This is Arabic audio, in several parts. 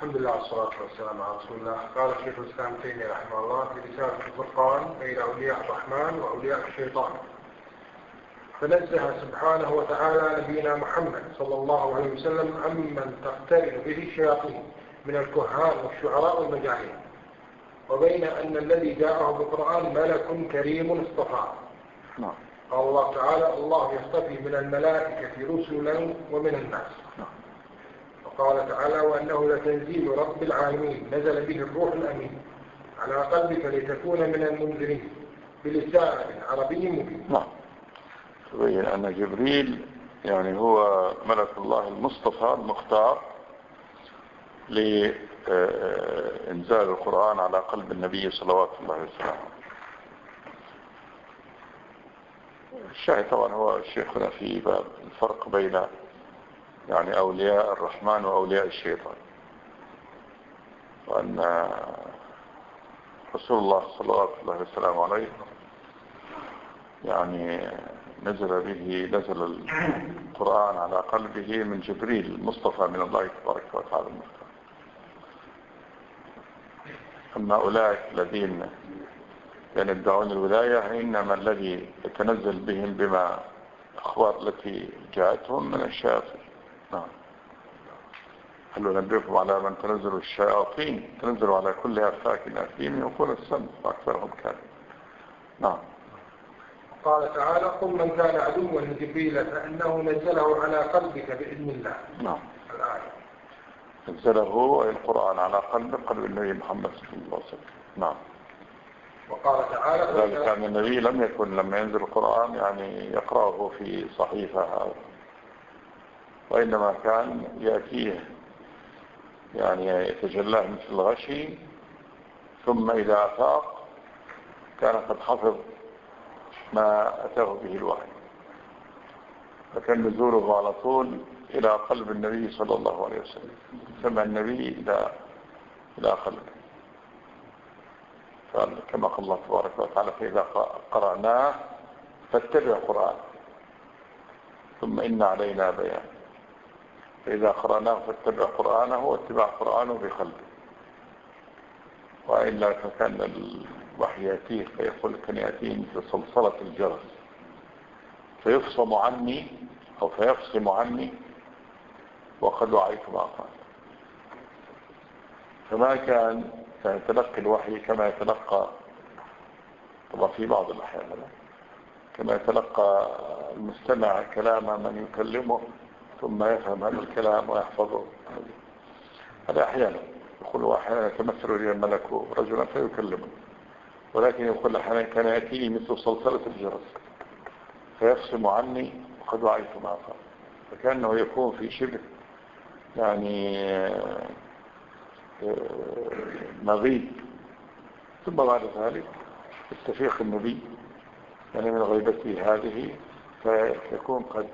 الحمد لله والصلاة والسلام على رسول الله. قال شيخ الإسلام تيمية رحمه الله في رسالة الفرقان بين أولياء الرحمن وأولياء الشيطان، فنزه سبحانه وتعالى نبينا محمد صلى الله عليه وسلم عمن تقترن به الشياطين من الكهان والشعراء والمجانين، وبين أن الذي جاءه بالقرآن ملك كريم اصطفاه. قال الله تعالى: الله يصطفي من الملائكة رسلا ومن الناس. وقال تعالى: وأنه لتنزيل رب العالمين نزل به الروح الأمين على قلبك لتكون من المنذرين بلسان عربي مبين. تبين أن جبريل يعني هو ملك الله المصطفى المختار لإنزال القرآن على قلب النبي صلوات الله عليه وسلم. الشاهد طبعا هو شيخنا في باب الفرق بين يعني أولياء الرحمن وأولياء الشيطان، وأن رسول الله صلى الله عليه وسلم عليه يعني نزل القرآن على قلبه من جبريل المصطفى من الله تبارك وتعالى المختار. أما أولئك الذين يدعون الولاية إنما الذي يتنزل بهم بما أخبار التي جاءتهم من الشياطين. هل ننبئكم على من تنزل الشياطين؟ تنزل على كل أفاك أثيم يقول السم وأكثرهم كان. قال تعالى: قل من كان عدوا لجبريل فإنه نزله على قلبك بإذن الله. الآية. نزله القرآن على قلب النبي محمد صلى الله عليه وسلم. وقال تعالى: ذلك أن النبي لم يكن لما ينزل القرآن يعني يقرأه في صحيفة، وإنما كان يأتيه يعني يتجلاه مثل الغشي، ثم إذا أفاق كان قد حفظ ما أتاه به الوحي، فكان نزوله على طول إلى قلب النبي صلى الله عليه وسلم، سمع النبي إلى قلبه. كما قال الله تبارك وتعالى: فإذا قرأناه فاتبع قرآن ثم إن علينا بيان. فإذا قرأناه فاتبع قرآنه واتبع قرآنه بقلبه. وإلا فكان الوحي يأتيه فيقول كان يأتيه مثل صلصلة الجرس فيفصم عني أو فيفصم عني وقد وعيت ما قال. فما كان يتلقى الوحي كما يتلقى طبعا في بعض الأحيان كما يتلقى المستمع كلام من يكلمه ثم يفهم هذا الكلام ويحفظه. هذا أحيانا يقول أحيانا يتمثل لي الملك رجلا فيكلمه، ولكن يقول أحيانا كان يأتيه مثل صلصلة الجرس فيفصم عني وقد وعيت ما قال، فكأنه يكون في شبه يعني مغيب. ثم بعد ذلك يستفيق النبي يعني من غيبته هذه فيكون قد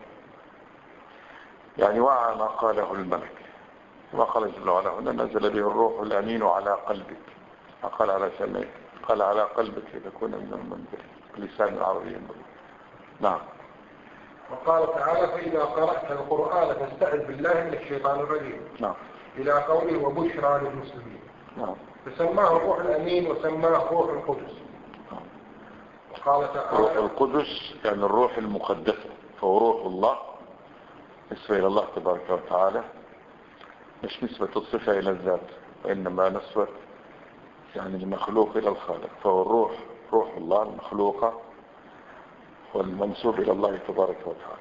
يعني وعى ما قاله الملك، كما قال جل وعلا: هنا نزل به الروح الأمين على قلبك. قال على سمعك، قال على قلبك لتكون من المنذرين بلسان العربي المبين. نعم. وقال تعالى: فإذا قرأت القرآن فاستعذ بالله من الشيطان الرجيم. إلى قوله: وبشرى للمسلمين. فسماه الروح الأمين وسماه روح القدس. وقال تعالى: روح القدس يعني الروح المقدسة، فهو روح الله نسبة إلى الله تبارك وتعالى، مش نسبة الصفة إلى الذات، وإنما نسبة يعني المخلوق إلى الخالق. فهو الروح روح الله المخلوقة والمنسوب إلى الله تبارك وتعالى.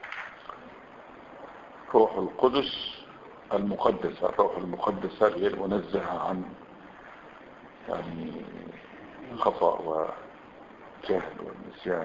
روح القدس المقدسة، الروح المقدسة هي المنزهة عن يعني خطأ وجهل والنسيان.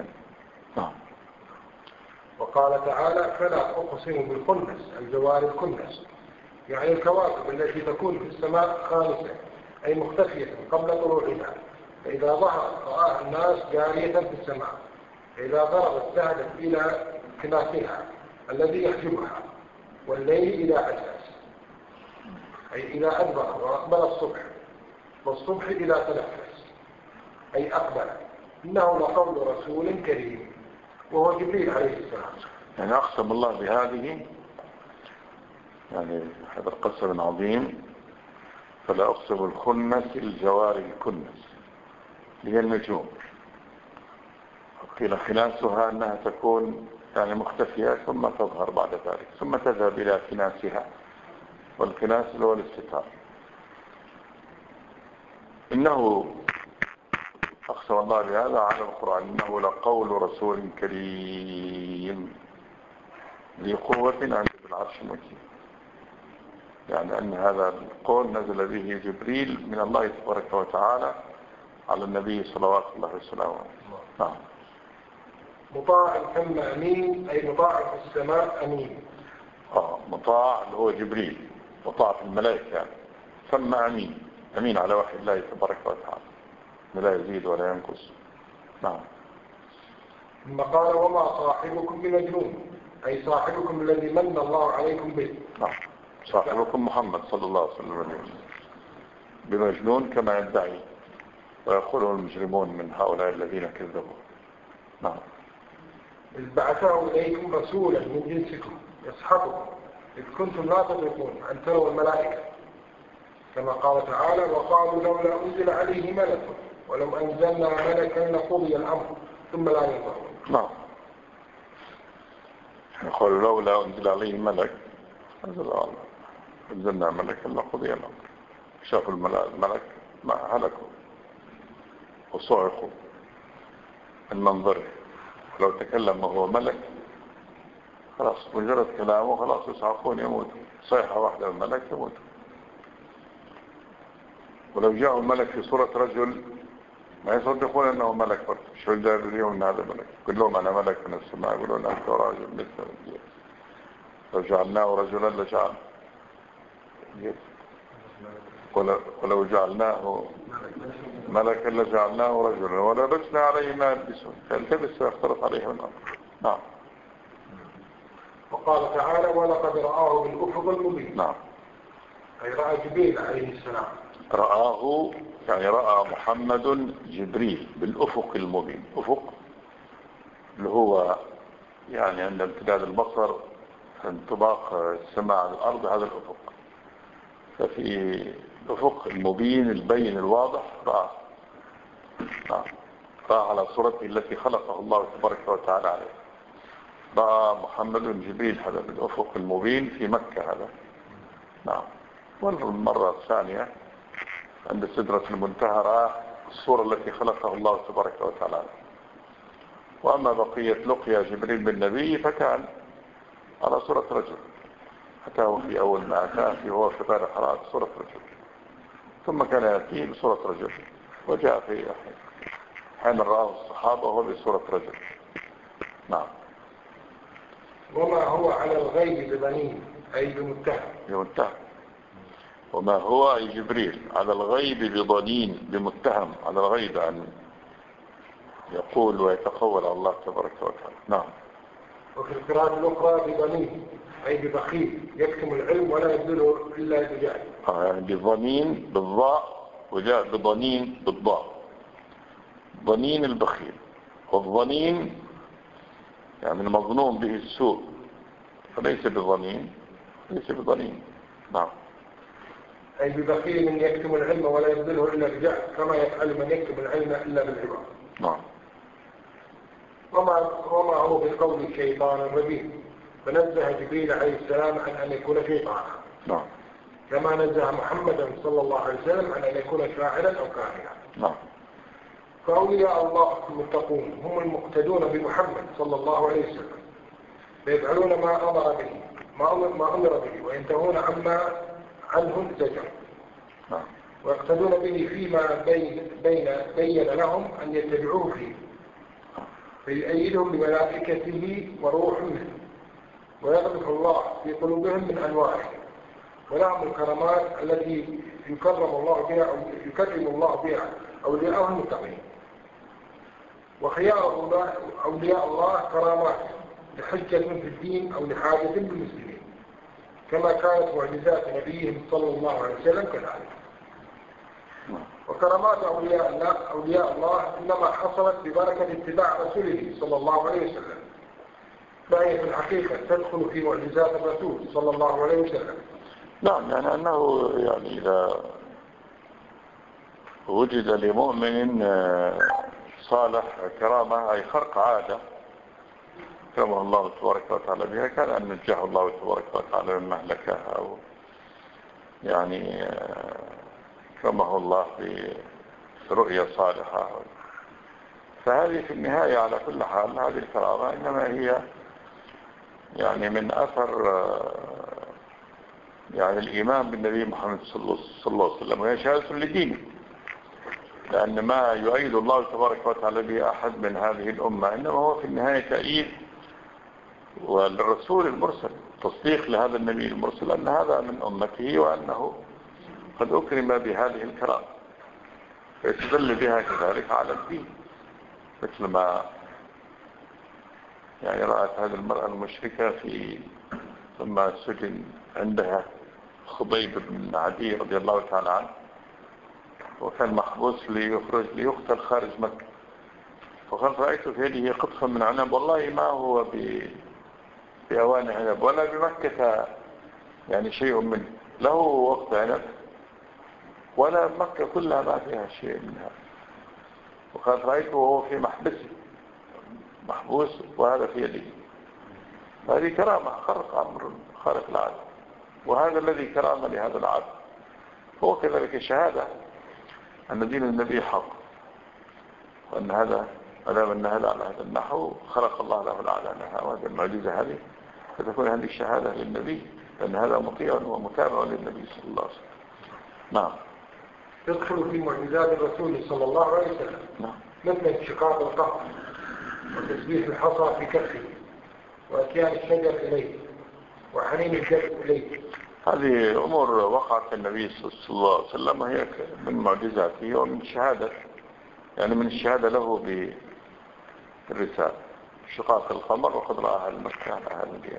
وقال تعالى: فلا أقسم بالخنس الجوار الكنس، يعني الكواكب التي تكون في السماء خالصة أي مختفية قبل طلوعها، فإذا ظهر رآها الناس جارية في السماء، فإذا غربت ذهبت إلى كنافها الذي يحجبها، والليل إلى عساس أي إلى أدبر وأقبل الصبح، والصبح إلى تنفس أي أقبل. إنه لقول رسول كريم، وهو جبريل عليه السلام. يعني أقسم الله بهذه يعني هذا القسم العظيم فلا أقسم الخنس الجوار الكنس هي النجوم. قيل خناسها أنها تكون يعني مختفية ثم تظهر بعد ذلك ثم تذهب إلى خناسها، والخناس هو الاستتار. إنه أقسم الله بهذا على القرآن إنه لقول رسول كريم ذي قوة عند العرش مكين، يعني أن هذا القول نزل به جبريل من الله تبارك وتعالى على النبي صلوات الله وسلامه. نعم. مطاع ثم أمين، أي مطاع في السماء أمين. مطاع اللي هو جبريل، مطاع في الملائكة يعني. ثم أمين، أمين على وحي الله تبارك وتعالى لا يزيد ولا ينقص. نعم. ثم قال وما صاحبكم بمجنون، أي صاحبكم الذي من الله عليكم به. نعم. صاحبكم محمد صلى الله عليه وسلم بمجنون كما يدعي ويقوله المجرمون من هؤلاء الذين كذبوا. نعم. إذ بعثه إليكم رسولا من جنسكم يصحبكم إذ كنتم لا تطيقون أن تروا الملائكة، كما قال تعالى وقالوا لولا أنزل عليه ملك ولو أنزلنا ملكا لقضي الأمر ثم لا ينظرون. نعم. يقول لولا أنزل عليه ملك أنزلنا ملكا لقضي الأمر. شافوا الملك ما هلكوا وصعقوا من منظره. لو تكلم وهو ملك خلاص مجرد كلامه خلاص يصعقون يموتوا، صيحة واحدة من الملك يموتوا. ولو جاءوا الملك في صورة رجل ما يصدقون أنه ملك برضه. شو الجاهل اليوم أن هذا ملك؟ كل لهم أنا ملك من السماء يقولون أنت راجل مثل الجيل. لو جعلناه رجلا لجعل ولو جعلناه ملكا لجعلناه رجلا ولبسنا عليه ما يلبسون فالتبس ويختلط عليه الأمر. نعم. وقال تعالى ولقد رآه بالأفق المبين. نعم. أي رأى جبريل عليه السلام. رآه يعني رأى محمد جبريل بالأفق المبين. أفق اللي هو يعني عند امتداد البصر انطباق السماء على الأرض هذا الأفق. ففي الأفق المبين البين الواضح رأى. رأى على صورته التي خلقه الله تبارك وتعالى عليه. رأى محمد جبريل هذا بالأفق المبين في مكة هذا. نعم. والمرة الثانية عند سدرة المنتهى رأى الصورة التي خلقه الله تبارك وتعالى. وأما بقية لقيا جبريل بالنبي فكان على صورة رجل، أتاه في أول ما أتاه في هو في غير حرارة صورة رجل، ثم كان يأتيه بصورة رجل، وجاء في حين رآه الصحابة وهو بصورة رجل. نعم. وما هو على الغيب بضنين، أي بمتهم. وما هو أي جبريل على الغيب بضنين، بمتهم على الغيب أن يقول ويتقول على الله تبارك وتعالى. نعم. وفي القراءة الأخرى بضنين أي ببخيل يكتم العلم ولا يبذله إلا بجهل. يعني بضنين بالضاء وجاء بضنين بالضاء. ضنين البخيل، والضنين يعني المظنون به السوء، فليس بضنين ليس بضنين. نعم. أي ببخيل من يكتم العلم ولا يبذله إلا بجهل كما يفعل من يكتم العلم إلا بالعباد. نعم. وما هو بقول الشيطان الرجيم، فنزه جبريل عليه السلام عن أن يكون شيطانا. نعم. كما نزه محمدا صلى الله عليه وسلم عن أن يكون شاعرا أو كاهنا. نعم. فأولياء الله المتقون هم المقتدون بمحمد صلى الله عليه وسلم، فيفعلون ما أمر به وينتهون عما عنه الزجر. نعم. ويقتدون به فيما بين لهم أن يتبعوه فيه، فيؤيدهم بملائكته وروح منه، ويغلق الله في قلوبهم من أنواعه، ولهم الكرامات التي يكرم الله بها أولياءه المتقين. وخيار أولياء الله كرامات لحجة في الدين أو لحاجة بالمسلمين، كما كانت معجزات نبيهم صلى الله عليه وسلم كذلك. وكرامات أولياء الله إنما حصلت ببركة اتباع رسوله صلى الله عليه وسلم، فهي في الحقيقة تدخل في معجزات الرسول صلى الله عليه وسلم. نعم. يعني أنه يعني إذا وجد لمؤمن صالح كرامة أي خرق عادة كرمه الله تبارك وتعالى بها، كان أن نجاه الله تبارك وتعالى من مهلكة، أو يعني كرمه الله برؤية صالحة. فهذه في النهاية على كل حال هذه الكرامة إنما هي يعني من أثر يعني الإيمان بالنبي محمد صلى الله عليه وسلم، وهي شهادة لدينه، لأن ما يؤيد الله تبارك وتعالى به أحد من هذه الأمة إنما هو في النهاية تأييد والرسول المرسل، تصديق لهذا النبي المرسل أن هذا من أمته وأنه قد أكرم بهذه الكرامة، فيستدل بها كذلك على الدين، مثل ما يعني رأت هذه المرأة المشركة لما سجن عندها خبيب بن عدي رضي الله تعالى عنه، وكان محبوس ليقتل خارج مكة، فقال رأيت في يده قطفا من عنب، والله ما هو بأوان عنب ولا بمكة يعني شيء منه، له وقت عنب ولا مكة كلها ما فيها شيء منها. وقال رأيته وهو في محبوس وهذا في يده. هذه كرامة خارق العادة، وهذا الذي كرامة لهذا العبد. هو كذلك شهادة أن دين النبي حق، وأن هذا أدام أن هذا على هذا النحو خلق الله له الأعلى، وهذا المعجزة هذه فتكون هذه الشهادة للنبي، لأن هذا مطيع ومتابع للنبي صلى الله عليه وسلم. نعم. تدخل في معجزات الرسول صلى الله عليه وسلم مثل انشقاق القمر، وتسبيح الحصى في كفه، وأتيان الشجر إليه، وحنين الجبل إليه. هذه أمور وقعت النبي صلى الله عليه وسلم، هي من معجزاته ومن شهادة، يعني من الشهادة له بالرسالة. شقاق القمر وقد رآها المكة على هذا الدين،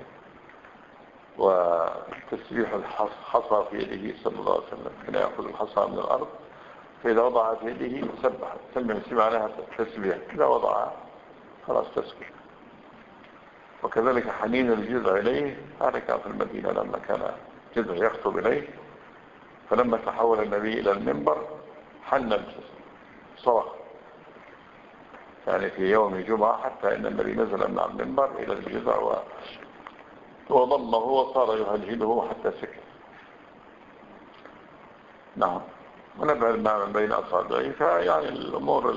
وتسبيح الحصى في يده صلى الله عليه وسلم، كان يأخذ الحصى من الأرض فإذا وضعها في يده سبح، سمع لها تسبيح، إذا وضعها خلاص تسبح. وكذلك حنين الجذع إليه، هذا كان في المدينة لما كان جذع يخطب إليه، فلما تحول النبي إلى المنبر حن الجذع صرخ، يعني في يوم جمعة، حتى إن النبي نزل من المنبر إلى الجذع وضمه وصار يهلهله حتى سكت. نعم. ونبع الماء من بين أصابعه. فيعني الأمور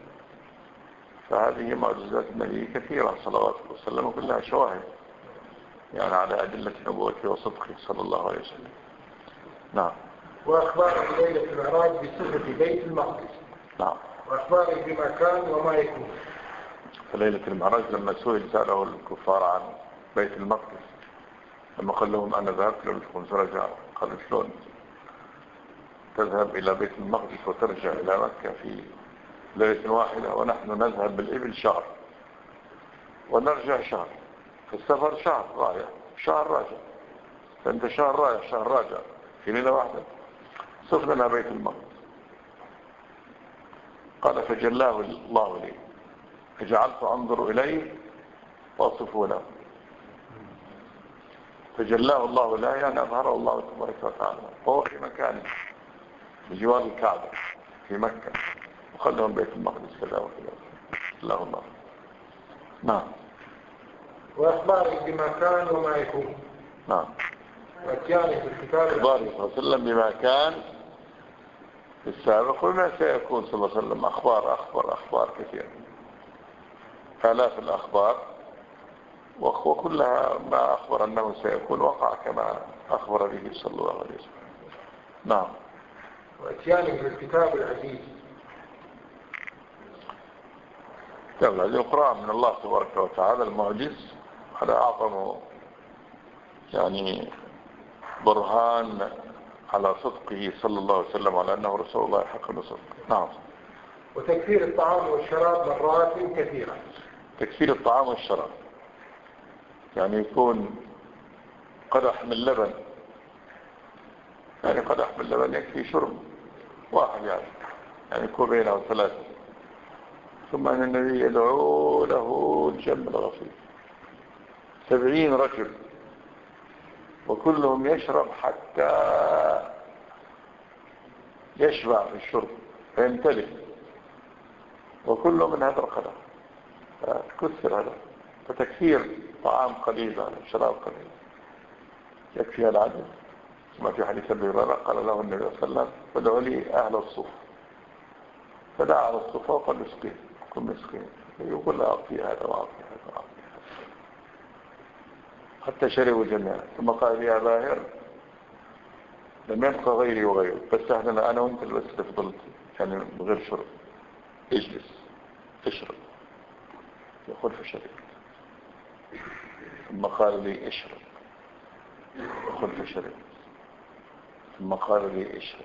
فهذه معجزات النبي كثيرة صلوات الله وسلم، وكلها شواهد يعني على أدلة نبوته وصدقه صلى الله عليه وسلم. نعم. وأخبار ليلة المعراج بصفة بيت المقدس. نعم. وأخبار بما كان وما يكون. فليلة المعراج لما سأله الكفار عن بيت المقدس، لما قال لهم أنا ذهبت لكم فرجع، قال شلون تذهب إلى بيت المقدس وترجع إلى مكة في ليلة واحدة، ونحن نذهب بالإبل شهر ونرجع شهر، في السفر شهر رايح شهر راجع، فأنت شهر رايح شهر راجع في ليلة واحدة، صف لنا بيت المقدس. قال فجلاه الله لي فجعلت أنظر إليه وأصفه له. فجلاه الله له يعني أظهره الله تبارك وتعالى، وهو في مكانه بجوار الكعبة في مكة، وقال لهم بيت المقدس كذا وكذا. الله الله. نعم. وأخباره بما كان وما يكون. نعم. وأتيانه في الكتاب أخباره صلى الله عليه وسلم بما كان في السابق وما سيكون صلى الله عليه وسلم. أخبار كثيرة، آلاف الأخبار، وكلها ما أخبر أنه سيكون وقع كما أخبر به صلى الله عليه وسلم. نعم. وأتيانه في الكتاب العزيز. يلا هذه القرآن من الله تبارك وتعالى المعجز، هذا أعظم يعني برهان على صدقه صلى الله عليه وسلم، على أنه رسول الله حق الصدق. نعم. وتكفير الطعام والشراب مرات كثيرة. تكفير الطعام والشراب يعني يكون قدح من لبن، يعني قدح من لبن يكفي شرب واحد، يعني كوبين أو ثلاثة، ثم أن النبي يدعو له الجنب الغفير 70 رجل، وكلهم يشرب حتى يشبع في الشرب، فيمتلئ، وكله من هذا القدر، فتكسر هذا. فتكثير طعام قليل شراب قليل يكفي العدد. ما في حديث أبي هريرة قال له النبي صلى الله عليه وسلم فادعوا لي أهل الصوف، فدعا على الصوف وقال مسكين كن مسكين، يقول لا أعطي هذا وأعطي هذا وأعطي هذا حتى شربوا جميعا. ثم قال يا باهر لم يبقى غيري وغيرك، بس احنا أنا وانت بس اللي فضلت، يعني من غير شرب، اجلس اشرب. يقول فشرب. ثم قال لي اشرب، يقول فشرب. ثم قال لي اشرب،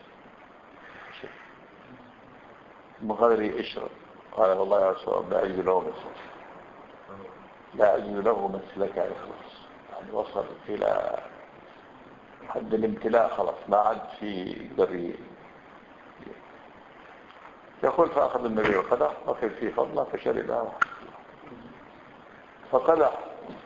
ثم قال لي اشرب. قال والله يا رسول الله لا أجد له مسلك، لا أجد له مسلك يخلص. يعني وصل إلى حد الامتلاء خلاص، ما عاد في ذري. يقول فأخذ النبي القدح وأخذ فيه فضله فشربها. فقدح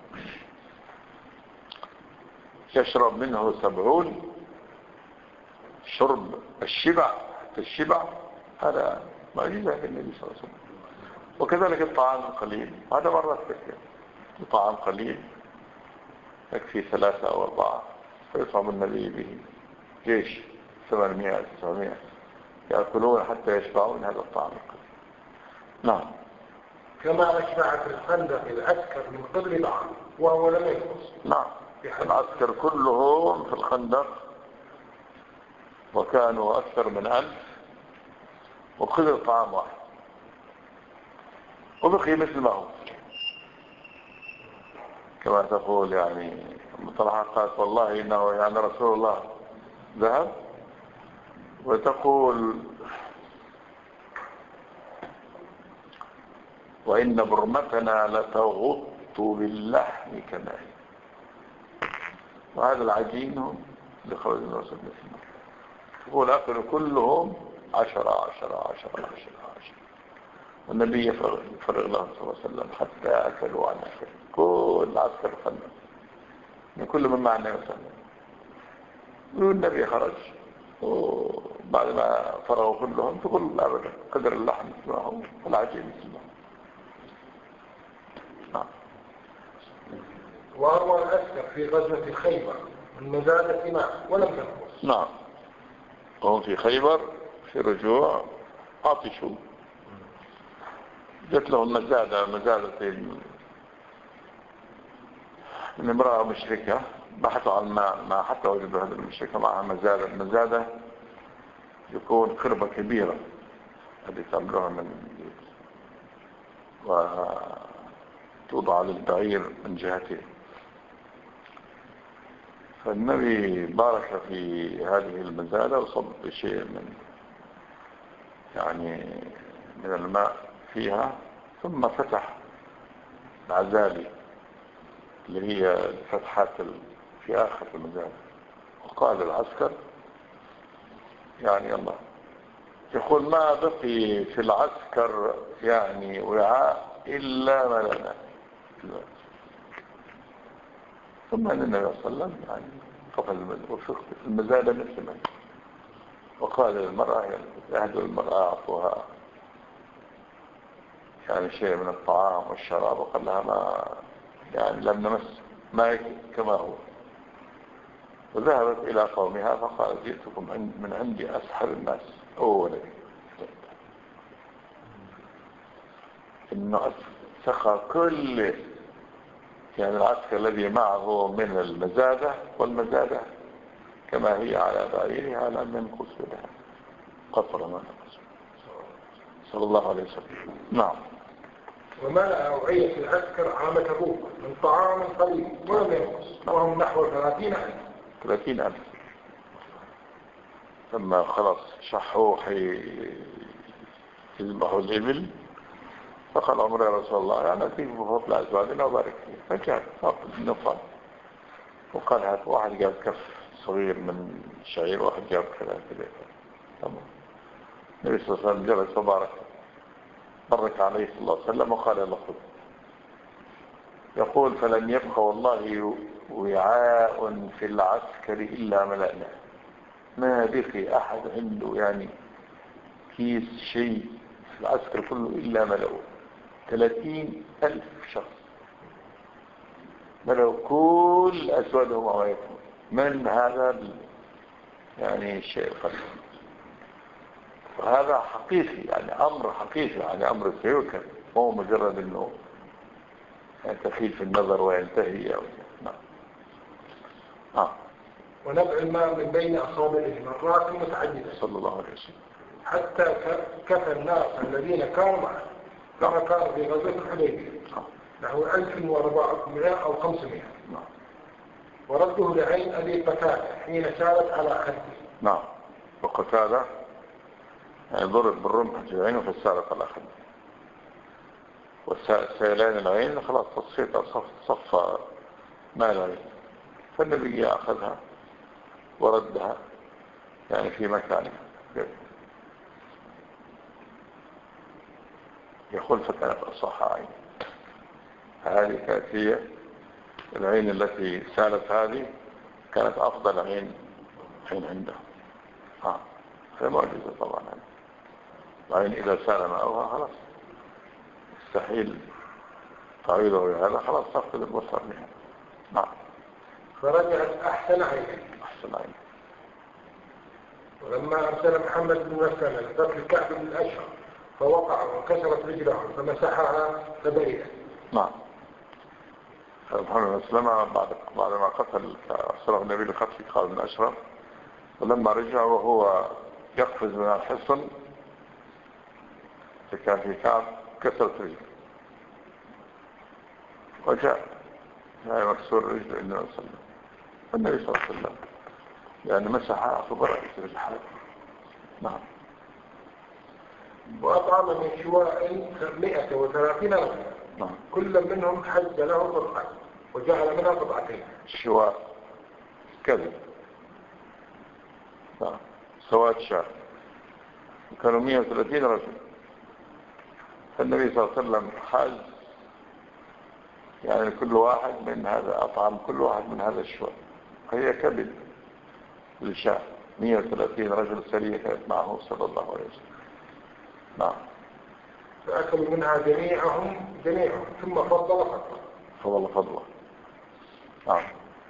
يشرب منه 70 شرب الشبع، حتى الشبع هذا معجزة للنبي صلى الله عليه وسلم. وكذلك الطعام القليل هذا مرة تكفي، الطعام قليل يكفي 3 أو 4 فيصعب النبي به جيش 800 900 يأكلون حتى يشبعون هذا الطعام القليل. نعم. كما أشبعت الخندق العسكر من قبل بعض وهو لم ينقص. نعم. العسكر كلهم في الخندق وكانوا أكثر من 1000 وقدر طعام واحد وبقي مثل ما هو. كما تقول يعني مطلعة قالت والله إنه يعني رسول الله ذهب، وتقول وإن برمتنا لتغط باللحم كما هي. وهذا العجين لخرج الرسول مثل تقول أكل كلهم 10 والنبي يفرغ لهم صلى الله عليه وسلم حتى أكلوا عن أكل كل عسكر خلنا من كل من معنا وسلم. والنبي خرج وبعد ما فرغوا كلهم تقول أبدا قدر اللحم مثل ما هو والعجين مثل ما هو. وأروى العسكر في غزوة خيبر المزادة معه ولم ينقص. نعم. وهم في خيبر في رجوع عطشوا، جت لهم مزادة من امرأة مشركة، بحثوا عن ما حتى وجدوا هذه المشركة معها مزادة يكون قربة كبيرة هذه تعملوها من وتوضع للبعير من جهتين. فالنبي بارك في هذه المزادة وصب شيء من الماء فيها، ثم فتح العزالي اللي هي الفتحات في آخر المزادة وقال العسكر يعني الله يقول ما بقي في العسكر يعني وعاء إلا ملأنا. ثم أن النبي صلى الله عليه وسلم يعني قفل المزادة مثل ما وقال للمرأة يهدوا المرأة أعطوها يعني شيء من الطعام والشراب، وقال لها ما يعني لم نمس ماء كما هو. وذهبت إلى قومها فقالت جئتكم من عندي أسحر الناس أولا، إنه سقى كل يعني العسكر الذي معه من المزادة، والمزادة كما هي على بعيرها لم ينقص بها قطر ما نقص صلى الله عليه وسلم. نعم. وملأ أوعية العسكر عام تبوك من طعام قليل ولم ينقص وهم نحو 30,000. ثم خلاص شحوا يذبحوا الإبل، فقال عمر يا رسول الله يعني أتيك بفضل أزواجنا وبارك فيه، فجاء فاقد النفل وقال هذا واحد جاب كف صغير من شعير، واحد جاب كذا كذا. تمام. النبي صلى الله عليه وسلم جلس وبارك بارك عليه صلى الله عليه وسلم وقال له خذ. يقول فلم يبق والله وعاء في العسكر إلا ملأنا، ما بقي أحد عنده يعني كيس شيء في العسكر كله إلا ملأوا 30,000 شخص، ملأوا كل أسودهم وعويتهم من هذا يعني الشيء الخليل. وهذا حقيقي، يعني أمر حقيقي، يعني أمر سيوكل، مو مجرد أنه تخيل في النظر وينتهي أو نعم. ونبع الماء من بين أصابعه مرات متعددة صلى الله عليه وسلم، حتى كفى الناس الذين كانوا معه كما كان في غزوة الحديبية نحو 1400 أو 500. ورده لعين أبي قتادة حين سالت على خده. نعم. وقتادة يعني ضرب بالرمح في عينه فسالت على خده، وسيلان العين خلاص تصفيتها صفى ما العين، فالنبي أخذها وردها يعني في مكانها. يقول فكانت أصح عين. هذه كانت هي العين التي سالت، هذه كانت أفضل عين عنده. هي معجزة طبعا. العين إذا سال ماؤها خلاص يستحيل تعويضه بهذا، خلاص تفقد البصر منها. نعم. فرجعت أحسن عين. أحسن عين. ولما أرسل محمد بن مسلمة لقتل كعب بن الأشهر فوقع وكسرت رجله فمسحها فبرئت. نعم. محمد بن مسلمة بعدما قتل أرسله النبي لقتل كعب بن الأشهر، ولما رجع وهو يقفز من الحصن فكان في كعب كسرت رجله، وجاء مكسور رجله النبي صلى الله عليه وسلم، النبي صلى الله عليه وسلم يعني مسحها فبرئت رجلها. نعم. وأطعم من شواء 130 رجلا. نعم. كل منهم حج له قطعة وجعل منها قطعتين. الشواء كذب. نعم. سواد شاء، كانوا 130 رجل، فالنبي صلى الله عليه وسلم حاج يعني كل واحد من هذا، أطعم كل واحد من هذا الشواء، هي كبد للشاء. 130 رجل سرية كانت معه صلى الله عليه وسلم. نعم. فأكلوا منها جميعهم ثم فضل فضله. نعم.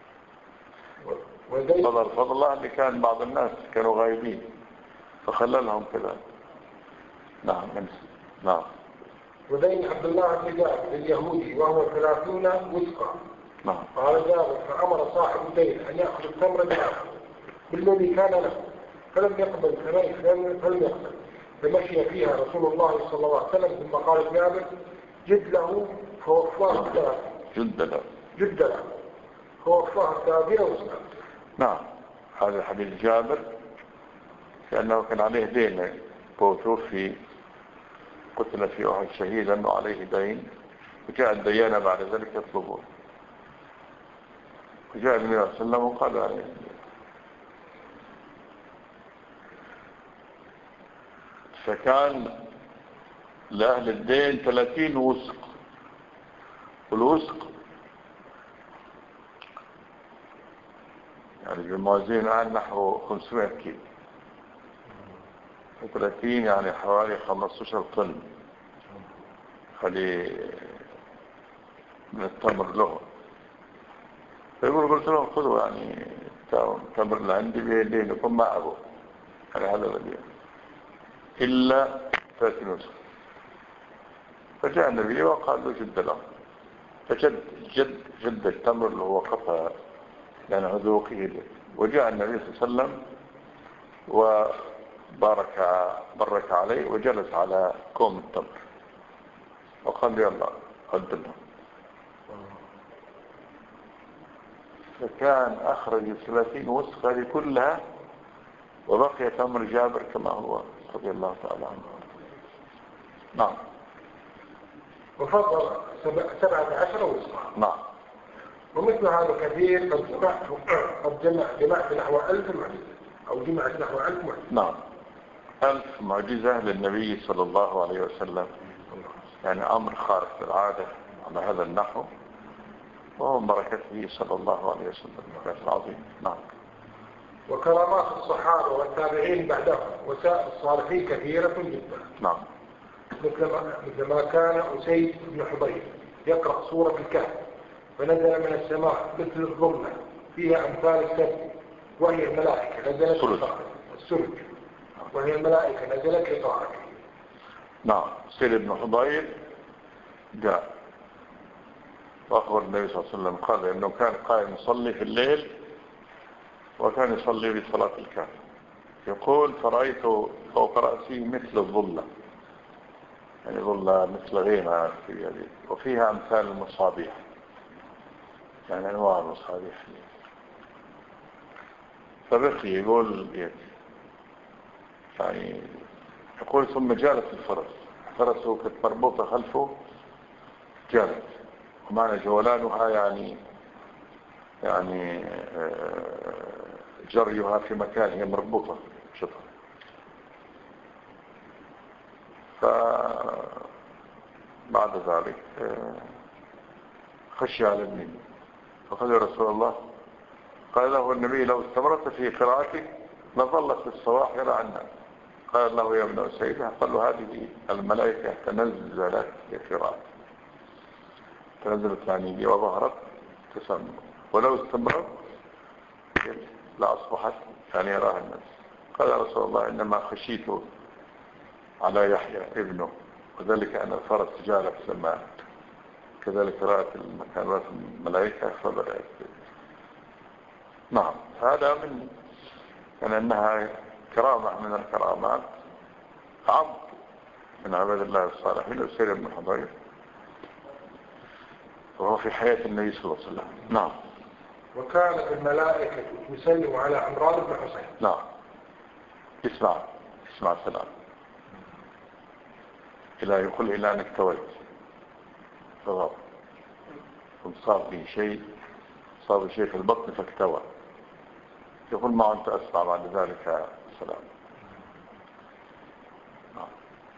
فضل الله اللي كان بعض الناس كانوا غايبين فخللهم كذا. نعم. نعم. ودين عبد الله بن جابر اليهودي وهو 30 وسقا. نعم. قال جابر فأمر صاحب الدين أن يأخذ التمر بالذي كان له فلم يقبل فلم يقبل، فمشي فيها رسول الله صلى الله عليه وسلم ثم قال جابر جد له فوفاه جد له فوفاه 30 وسقا. نعم. هذا حديث جابر لأنه كان عليه دين توفي، قتل في أحد شهيدا وعليه دين، وجاء الديانة بعد ذلك يطلبون، وجاء النبي صلى الله عليه وسلم وقال عليه فكان لأهل الدين 30 وسق، والوسق يعني بالموازين الآن نحو 500 كيلو، 30 يعني حوالي 15 طن من التمر له. فيقول قلت لهم خذوا يعني التمر اللي عندي بيدين لكم ما أبوه يعني هذا الذي إلا 30 وسق. فجاء النبي وقال له جد له، فجد التمر اللي هو قطع لأن عذوقه، وجاء النبي صلى الله عليه وسلم وبارك عليه وجلس على كوم التمر وقال يلا قدمه. فكان أخرج 30 وسخة لكلها وبقي تمر جابر كما هو رضي الله تعالى عنه. نعم. وفضل 17 وسقا. نعم. ومثل هذا كثير قد جمعت نحو 1000 معجزة أو جمعت نحو 1000 معجزة. نعم. 1000 معجزة للنبي صلى الله عليه وسلم، يعني أمر خارق للعادة على هذا النحو، وهو بركته صلى الله عليه وسلم بركة عظيم. نعم. وكرامات الصحابة والتابعين بعدهم وسائر الصالحين كثيرة جدا. نعم. مثل ما كان أسيد بن حضير يقرأ سورة الكهف فنزل من السماء مثل الظلمة فيها أمثال السد وهي الملائكة نزلت السرج وهي الملائكة نزلت لطاعته. نعم. أسيد بن حضير جاء وأخبر النبي صلى الله عليه وسلم قال إنه كان قائم يصلي في الليل وكان يصلي بصلاة الكهف يقول فرأيت فوق رأسي مثل الظلة يعني ظلة مثل غيمة في يدي وفيها أمثال المصابيح يعني أنواع المصابيح فبقي يقول يعني يقول ثم جالت الفرس فرسه كانت مربوطة خلفه جالت ومعنى جولانها يعني جريها في مكان هي مربوطة شطر. فبعد ذلك خشي على ابنه فقال يا رسول الله قال له النبي لو استمرت في قراءتك لظلت الصباح يرى عنا. قال له يا ابن أسيدة قال له هذه الملائكة تنزلت لقراءتك تنزلت يعني وظهرت تسمى ولو استمرت لأصبحت يعني يراها الناس. قال يا رسول الله إنما خشيت على يحيى ابنه وذلك أن الفرس جالت لما كذلك رأت المكان رأت الملائكة فبدأت. نعم. هذا من يعني أنها كرامة من الكرامات عبد من عباد الله الصالحين أسيد بن حضير وهو في حياة النبي صلى الله عليه وسلم. نعم. وكانت الملائكة تسلم على عمران بن حسين. نعم. اسمع سلام إلى يقول إلى أن اكتويت فضاب صار لي شيء في البطن فاكتوى يقول ما أنت أسمع بعد ذلك سلام. نعم.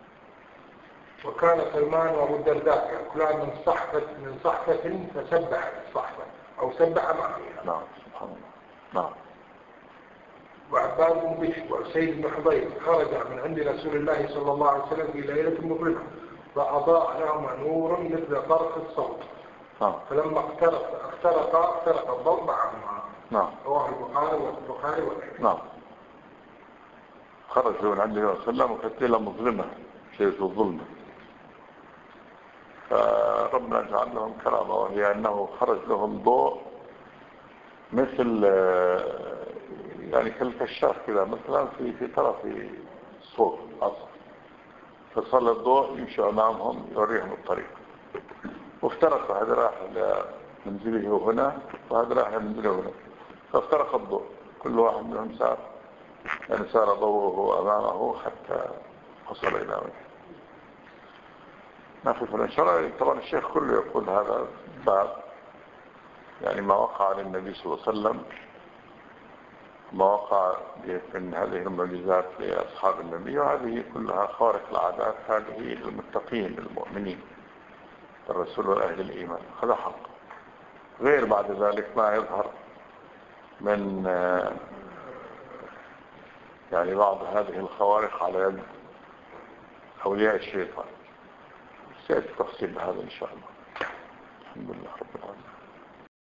وكان سلمان وابو الدرداء يأكلان من صحفة فسبح الصحفة أو سبح ما فيها. نعم. سبحان الله. نعم. وعباد بن بشر وسيد بن حضير خرج من عند رسول الله صلى الله عليه وسلم في ليلة مظلمة فأضاء لهما نور مثل طرف الصوت. نعم. فلما اخترق الضوء معهما. نعم. رواه البخاري وغيره. نعم. خرج من عند النبي صلى الله عليه وسلم وكانت ليلة مظلمة شيء الظلمة فربنا جعل لهم كرامة وهي أنه خرج لهم ضوء مثل يعني كالكشاف كذا مثلا في طرف الصوت أصلا فصل الضوء يمشي أمامهم يوريهم الطريق وافترق هذا راح لمنزله هنا وهذا راح لمنزله هنا فافترق الضوء كل واحد منهم سار ضوءه أمامه حتى وصل إلى منه. ناخذ إن شاء الله. طبعا الشيخ كله يقول هذا باب يعني ما وقع للنبي صلى الله عليه وسلم ما وقع من هذه المعجزات لأصحاب النبي وهذه كلها خوارق العادات هذه للمتقين للمؤمنين الرسول وأهل الإيمان هذا حق غير بعد ذلك ما يظهر من يعني بعض هذه الخوارق على يد أولياء الشيطان سيأتي تفصيل هذا إن شاء الله. الحمد لله.